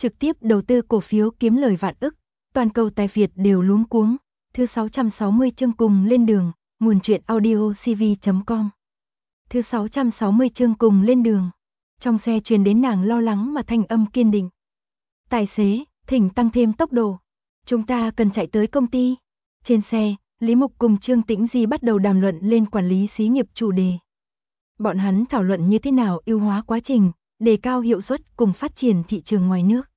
trực tiếp đầu tư cổ phiếu kiếm lời vạn ức, toàn cầu tài Việt đều luống cuống. Thứ 660 chương cùng lên đường, nguồn truyện audio cv.com. Thứ 660 chương cùng lên đường. Trong xe truyền đến nàng lo lắng mà thanh âm kiên định. Tài xế, thỉnh tăng thêm tốc độ. Chúng ta cần chạy tới công ty. Trên xe, Lý Mục cùng Trương Tĩnh Di bắt đầu đàm luận lên quản lý xí nghiệp chủ đề. Bọn hắn thảo luận như thế nào ưu hóa quá trình, đề cao hiệu suất cùng phát triển thị trường ngoài nước.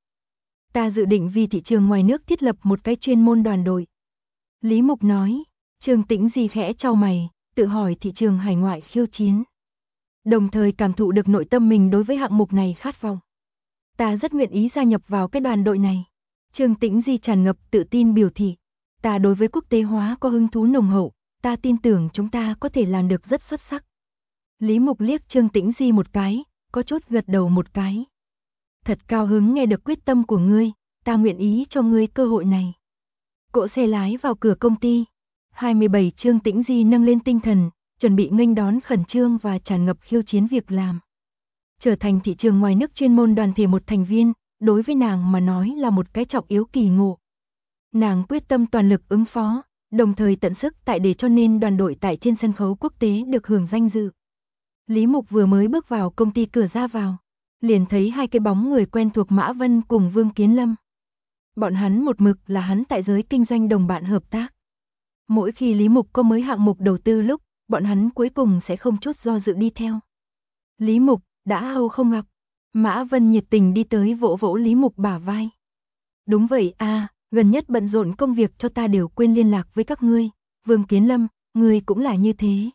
Ta dự định vì thị trường ngoài nước thiết lập một cái chuyên môn đoàn đội. Lý Mục nói. Trương Tĩnh Di khẽ chau mày, tự hỏi thị trường hải ngoại khiêu chiến. Đồng thời cảm thụ được nội tâm mình đối với hạng mục này khát vọng. Ta rất nguyện ý gia nhập vào cái đoàn đội này. Trương Tĩnh Di tràn ngập tự tin biểu thị. Ta đối với quốc tế hóa có hứng thú nồng hậu, ta tin tưởng chúng ta có thể làm được rất xuất sắc. Lý Mục liếc Trương Tĩnh Di một cái, có chút gật đầu một cái. Thật cao hứng nghe được quyết tâm của ngươi, ta nguyện ý cho ngươi cơ hội này. Cỗ xe lái vào cửa công ty. 27 Trương Tĩnh Di nâng lên tinh thần, chuẩn bị nghênh đón khẩn trương và tràn ngập khiêu chiến việc làm. Trở thành thị trường ngoài nước chuyên môn đoàn thể một thành viên, đối với nàng mà nói là một cái trọng yếu kỳ ngộ. Nàng quyết tâm toàn lực ứng phó, đồng thời tận sức tại để cho nên đoàn đội tại trên sân khấu quốc tế được hưởng danh dự. Lý Mục vừa mới bước vào công ty cửa ra vào, liền thấy hai cái bóng người quen thuộc Mã Vân cùng Vương Kiến Lâm. Bọn hắn một mực là hắn tại giới kinh doanh đồng bạn hợp tác. Mỗi khi Lý Mục có mới hạng mục đầu tư lúc, bọn hắn cuối cùng sẽ không chút do dự đi theo. Lý Mục, đã lâu không gặp. Mã Vân nhiệt tình đi tới vỗ vỗ Lý Mục bả vai. Đúng vậy a, gần nhất bận rộn công việc cho ta đều quên liên lạc với các ngươi. Vương Kiến Lâm, ngươi cũng là như thế.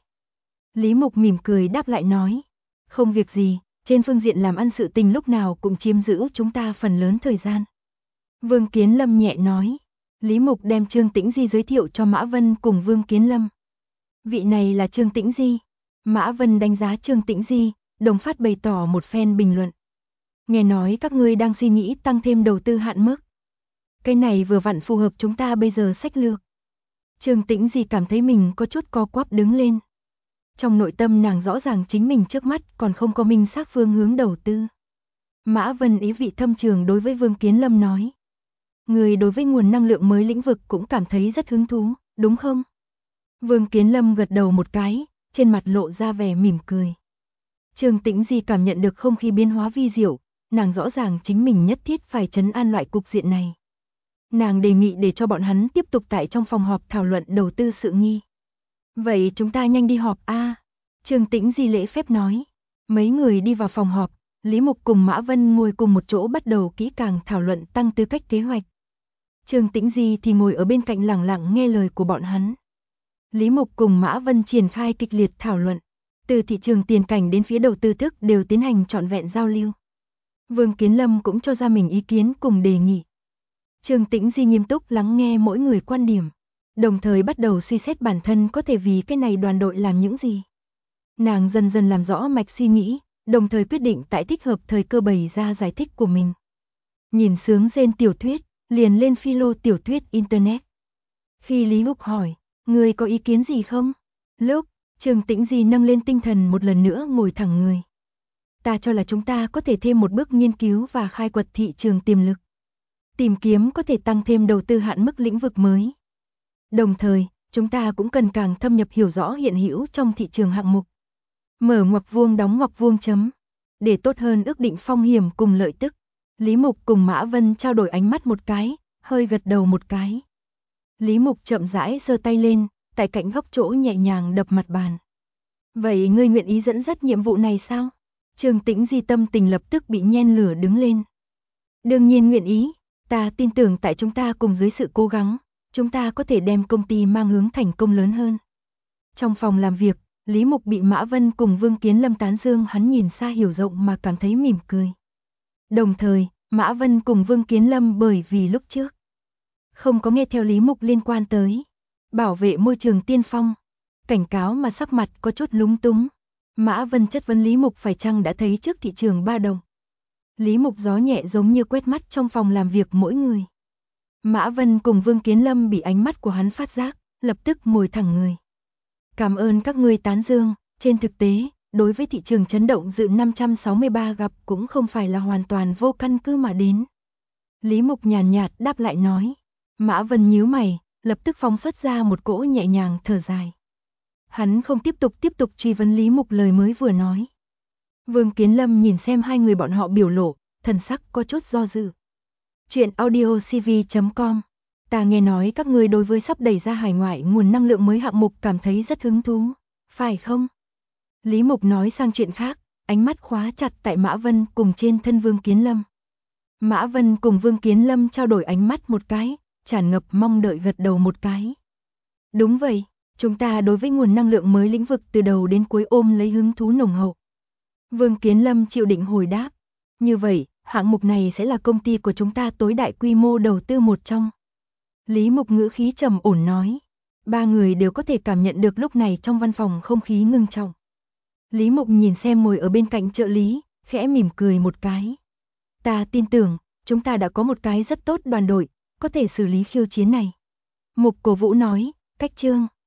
Lý Mục mỉm cười đáp lại nói. Không việc gì, trên phương diện làm ăn sự tình lúc nào cũng chiếm giữ chúng ta phần lớn thời gian. Vương Kiến Lâm nhẹ nói. Lý Mục đem Trương Tĩnh Di giới thiệu cho Mã Vân cùng Vương Kiến Lâm. Vị này là Trương Tĩnh Di. Mã Vân đánh giá Trương Tĩnh Di, đồng phát bày tỏ một phen bình luận. Nghe nói các ngươi đang suy nghĩ tăng thêm đầu tư hạn mức. Cái này vừa vặn phù hợp chúng ta bây giờ sách lược. Trương Tĩnh Di cảm thấy mình có chút co quắp đứng lên. Trong nội tâm nàng rõ ràng chính mình trước mắt còn không có minh xác phương hướng đầu tư. Mã Vân ý vị thâm trường đối với Vương Kiến Lâm nói. Người đối với nguồn năng lượng mới lĩnh vực cũng cảm thấy rất hứng thú, đúng không? Vương Kiến Lâm gật đầu một cái, trên mặt lộ ra vẻ mỉm cười. Trương Tĩnh Di cảm nhận được không khí biến hóa vi diệu, nàng rõ ràng chính mình nhất thiết phải trấn an loại cục diện này. Nàng đề nghị để cho bọn hắn tiếp tục tại trong phòng họp thảo luận đầu tư sự nghi. Vậy chúng ta nhanh đi họp a. Trương Tĩnh Di lễ phép nói. Mấy người đi vào phòng họp, Lý Mục cùng Mã Vân ngồi cùng một chỗ bắt đầu kỹ càng thảo luận tăng tư cách kế hoạch. Trương Tĩnh Di thì ngồi ở bên cạnh lặng lặng nghe lời của bọn hắn. Lý Mục cùng Mã Vân triển khai kịch liệt thảo luận, từ thị trường tiền cảnh đến phía đầu tư thức đều tiến hành trọn vẹn giao lưu. Vương Kiến Lâm cũng cho ra mình ý kiến cùng đề nghị. Trương Tĩnh Di nghiêm túc lắng nghe mỗi người quan điểm, đồng thời bắt đầu suy xét bản thân có thể vì cái này đoàn đội làm những gì. Nàng dần dần làm rõ mạch suy nghĩ, đồng thời quyết định tại thích hợp thời cơ bày ra giải thích của mình. Nhìn sướng rên tiểu thuyết, liền lên philo tiểu thuyết internet. Khi Lý Mục hỏi, người có ý kiến gì không? Lúc, Trương Tĩnh Di nâng lên tinh thần một lần nữa ngồi thẳng người. Ta cho là chúng ta có thể thêm một bước nghiên cứu và khai quật thị trường tiềm lực. Tìm kiếm có thể tăng thêm đầu tư hạn mức lĩnh vực mới. Đồng thời, chúng ta cũng cần càng thâm nhập hiểu rõ hiện hữu trong thị trường hạng mục. Mở ngoặc vuông đóng ngoặc vuông chấm. Để tốt hơn ước định phong hiểm cùng lợi tức. Lý Mục cùng Mã Vân trao đổi ánh mắt một cái, hơi gật đầu một cái. Lý Mục chậm rãi giơ tay lên, tại cạnh góc chỗ nhẹ nhàng đập mặt bàn. Vậy ngươi nguyện ý dẫn dắt nhiệm vụ này sao? Trương Tĩnh Di tâm tình lập tức bị nhen lửa đứng lên. Đương nhiên nguyện ý, ta tin tưởng tại chúng ta cùng dưới sự cố gắng, chúng ta có thể đem công ty mang hướng thành công lớn hơn. Trong phòng làm việc, Lý Mục bị Mã Vân cùng Vương Kiến Lâm tán dương, hắn nhìn xa hiểu rộng mà cảm thấy mỉm cười. Đồng thời, Mã Vân cùng Vương Kiến Lâm bởi vì lúc trước không có nghe theo Lý Mục liên quan tới bảo vệ môi trường tiên phong, cảnh cáo mà sắc mặt có chút lúng túng. Mã Vân chất vấn Lý Mục phải chăng đã thấy trước thị trường ba đồng. Lý Mục gió nhẹ giống như quét mắt trong phòng làm việc mỗi người. Mã Vân cùng Vương Kiến Lâm bị ánh mắt của hắn phát giác, lập tức ngồi thẳng người. Cảm ơn các ngươi tán dương, trên thực tế, đối với thị trường chấn động dự 563 gặp cũng không phải là hoàn toàn vô căn cứ mà đến. Lý Mục nhàn nhạt đáp lại nói. Mã Vân nhíu mày, lập tức phóng xuất ra một cỗ nhẹ nhàng thở dài. Hắn không tiếp tục truy vấn Lý Mục lời mới vừa nói. Vương Kiến Lâm nhìn xem hai người bọn họ biểu lộ, thần sắc có chút do dự. Chuyện audiocv.com. Ta nghe nói các ngươi đối với sắp đẩy ra hải ngoại nguồn năng lượng mới hạng mục cảm thấy rất hứng thú, phải không? Lý Mục nói sang chuyện khác, ánh mắt khóa chặt tại Mã Vân cùng trên thân Vương Kiến Lâm. Mã Vân cùng Vương Kiến Lâm trao đổi ánh mắt một cái, tràn ngập mong đợi gật đầu một cái. Đúng vậy, chúng ta đối với nguồn năng lượng mới lĩnh vực từ đầu đến cuối ôm lấy hứng thú nồng hậu. Vương Kiến Lâm chịu định hồi đáp. Như vậy, hạng mục này sẽ là công ty của chúng ta tối đại quy mô đầu tư một trong. Lý Mục ngữ khí trầm ổn nói. Ba người đều có thể cảm nhận được lúc này trong văn phòng không khí ngưng trọng. Lý Mục nhìn xem ngồi ở bên cạnh trợ lý, khẽ mỉm cười một cái. Ta tin tưởng, chúng ta đã có một cái rất tốt đoàn đội, có thể xử lý khiêu chiến này. Mục Cổ Vũ nói, cách chương.